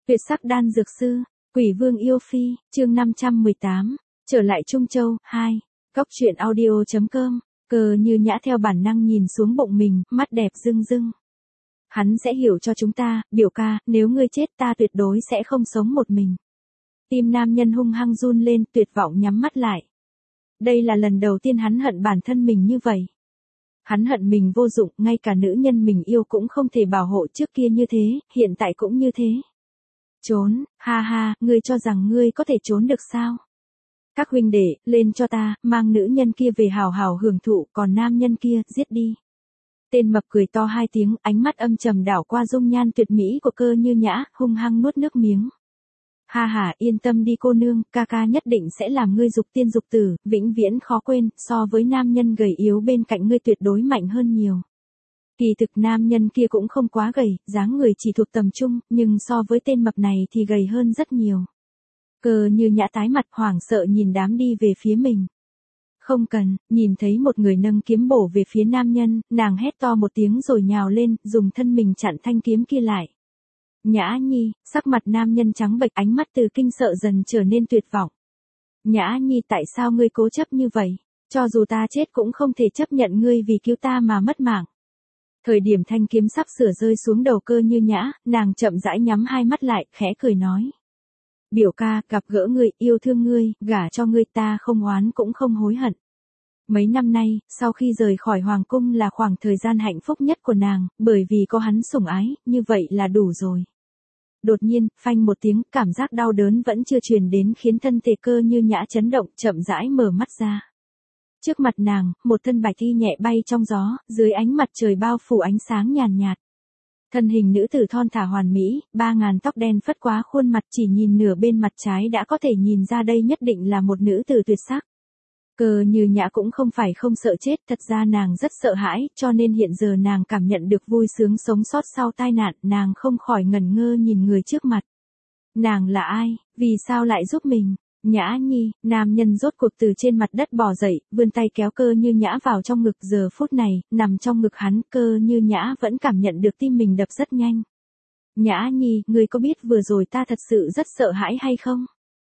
Tuyệt sắc đan dược sư, Quỷ Vương yêu phi, chương 518, trở lại Trung Châu, 2, Cốc truyện audio.com, Cơ Như Nhã theo bản năng nhìn xuống bụng mình, mắt đẹp rưng rưng. Hắn sẽ hiểu cho chúng ta, biểu ca, nếu ngươi chết ta tuyệt đối sẽ không sống một mình. Tim nam nhân hung hăng run lên, tuyệt vọng nhắm mắt lại. Đây là lần đầu tiên hắn hận bản thân mình như vậy. Hắn hận mình vô dụng, ngay cả nữ nhân mình yêu cũng không thể bảo hộ, trước kia như thế, hiện tại cũng như thế. Trốn, ha ha, ngươi cho rằng ngươi có thể trốn được sao? Các huynh đệ, lên cho ta, mang nữ nhân kia về hào hào hưởng thụ, còn nam nhân kia, giết đi. Tên mập cười to hai tiếng, ánh mắt âm trầm đảo qua dung nhan tuyệt mỹ của Cơ Như Nhã, hung hăng nuốt nước miếng. Ha ha, yên tâm đi cô nương, ca ca nhất định sẽ làm ngươi dục tiên dục tử, vĩnh viễn khó quên, so với nam nhân gầy yếu bên cạnh ngươi tuyệt đối mạnh hơn nhiều. Kỳ thực nam nhân kia cũng không quá gầy, dáng người chỉ thuộc tầm trung, nhưng so với tên mập này thì gầy hơn rất nhiều. Cơ Như Nhã tái mặt hoảng sợ nhìn đám đi về phía mình. Không cần, nhìn thấy một người nâng kiếm bổ về phía nam nhân, nàng hét to một tiếng rồi nhào lên, dùng thân mình chặn thanh kiếm kia lại. Nhã Nhi, sắc mặt nam nhân trắng bệch, ánh mắt từ kinh sợ dần trở nên tuyệt vọng. Nhã Nhi, tại sao ngươi cố chấp như vậy? Cho dù ta chết cũng không thể chấp nhận ngươi vì cứu ta mà mất mạng. Thời điểm thanh kiếm sắp sửa rơi xuống đầu Cơ Như Nhã, nàng chậm rãi nhắm hai mắt lại, khẽ cười nói. Biểu ca, gặp gỡ ngươi, yêu thương ngươi, gả cho ngươi, ta không oán cũng không hối hận. Mấy năm nay, sau khi rời khỏi hoàng cung là khoảng thời gian hạnh phúc nhất của nàng, bởi vì có hắn sủng ái, như vậy là đủ rồi. Đột nhiên, phanh một tiếng, cảm giác đau đớn vẫn chưa truyền đến khiến thân thể Cơ Như Nhã chấn động, chậm rãi mở mắt ra. Trước mặt nàng, một thân bạch y nhẹ bay trong gió, dưới ánh mặt trời bao phủ ánh sáng nhàn nhạt. Thân hình nữ tử thon thả hoàn mỹ, 3.000 tóc đen phất quá khuôn mặt, chỉ nhìn nửa bên mặt trái đã có thể nhìn ra đây nhất định là một nữ tử tuyệt sắc. Cơ Như Nhã cũng không phải không sợ chết, thật ra nàng rất sợ hãi, cho nên hiện giờ nàng cảm nhận được vui sướng sống sót sau tai nạn, nàng không khỏi ngẩn ngơ nhìn người trước mặt. Nàng là ai, vì sao lại giúp mình? Nhã Nhi, nam nhân rốt cuộc từ trên mặt đất bò dậy, vươn tay kéo Cơ Như Nhã vào trong ngực, giờ phút này, nằm trong ngực hắn, Cơ Như Nhã vẫn cảm nhận được tim mình đập rất nhanh. Nhã Nhi, ngươi có biết vừa rồi ta thật sự rất sợ hãi hay không?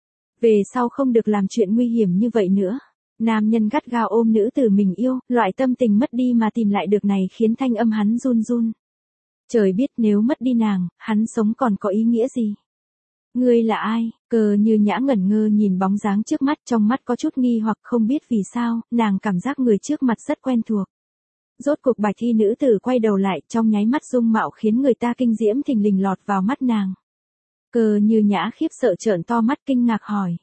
Về sau không được làm chuyện nguy hiểm như vậy nữa. Nam nhân gắt gao ôm nữ tử mình yêu, loại tâm tình mất đi mà tìm lại được này khiến thanh âm hắn run run. Trời biết nếu mất đi nàng, hắn sống còn có ý nghĩa gì? Ngươi là ai? Cơ Như Nhã ngẩn ngơ nhìn bóng dáng trước mắt, trong mắt có chút nghi hoặc, không biết vì sao, nàng cảm giác người trước mặt rất quen thuộc. Rốt cuộc bạch y nữ tử quay đầu lại, trong nháy mắt dung mạo khiến người ta kinh diễm thình lình lọt vào mắt nàng. Cơ Như Nhã khiếp sợ trợn to mắt kinh ngạc hỏi.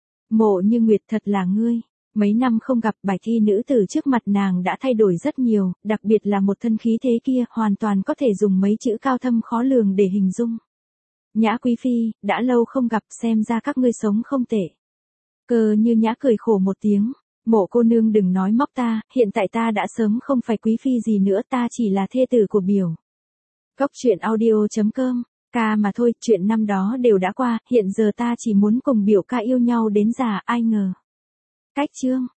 Mộ Như Nguyệt, thật là ngươi? Mấy năm không gặp, bạch y nữ tử trước mặt nàng đã thay đổi rất nhiều, đặc biệt là một thân khí thế kia, hoàn toàn có thể dùng mấy chữ cao thâm khó lường để hình dung. Nhã quý phi, đã lâu không gặp, xem ra các ngươi sống không tệ. Cơ Như Nhã cười khổ một tiếng, Mộ cô nương đừng nói móc ta, hiện tại ta đã sớm không phải quý phi gì nữa, ta chỉ là thê tử của biểu. Cốc truyện audio.com, ca mà thôi, chuyện năm đó đều đã qua, hiện giờ ta chỉ muốn cùng biểu ca yêu nhau đến già, ai ngờ. Cách chương.